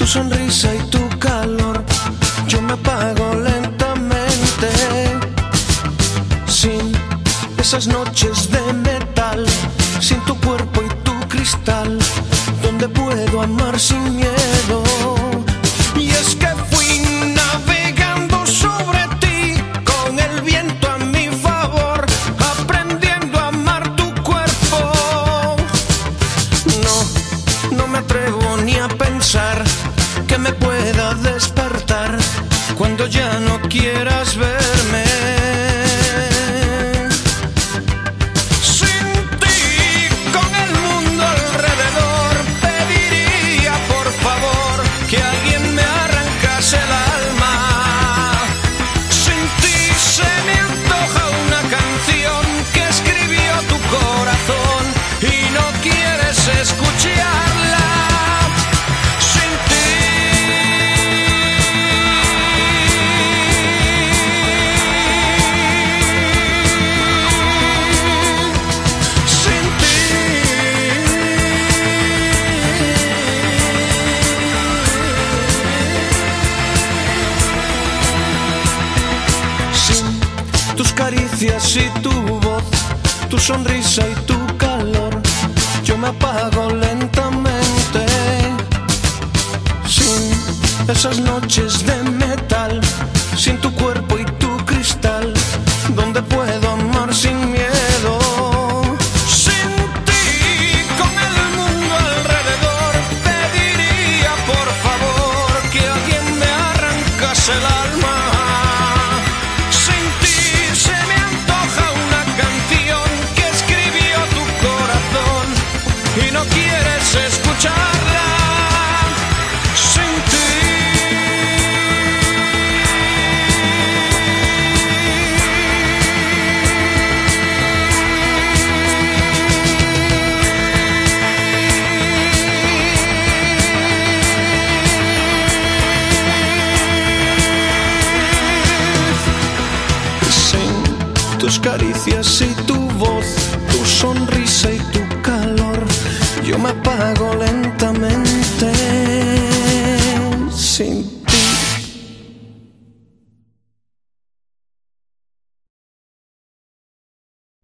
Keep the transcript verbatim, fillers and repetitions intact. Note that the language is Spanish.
tu sonrisa y tu calor, yo me apago lentamente. Sin esas noches de metal, sin tu cuerpo y tu cristal, donde puedo amar sin miedo. Y es que fui navegando sobre ti, con el viento a mi favor, aprendiendo a amar tu cuerpo. No, no me atrevo ni a pensar que me pueda despertar cuando ya no quieras verme. Sin ti, con el mundo alrededor, pediría por favor que alguien me arrancase el alma. Sin ti se me antoja una canción que escribió tu corazón y no quieres escucharla. Tus caricias y tu voz, tu sonrisa y tu calor, yo me apago lentamente. Sin esas noches de metal, sin tu cuerpo y tu cristal, donde puedo amar sin miedo. Sin ti, con el mundo alrededor, pediría por favor que alguien me arrancase el alma. Y no quieres escucharla. Sin ti. Sin tus caricias y tu voz, tu sonrisa y tu calor, yo me apago lentamente. Sin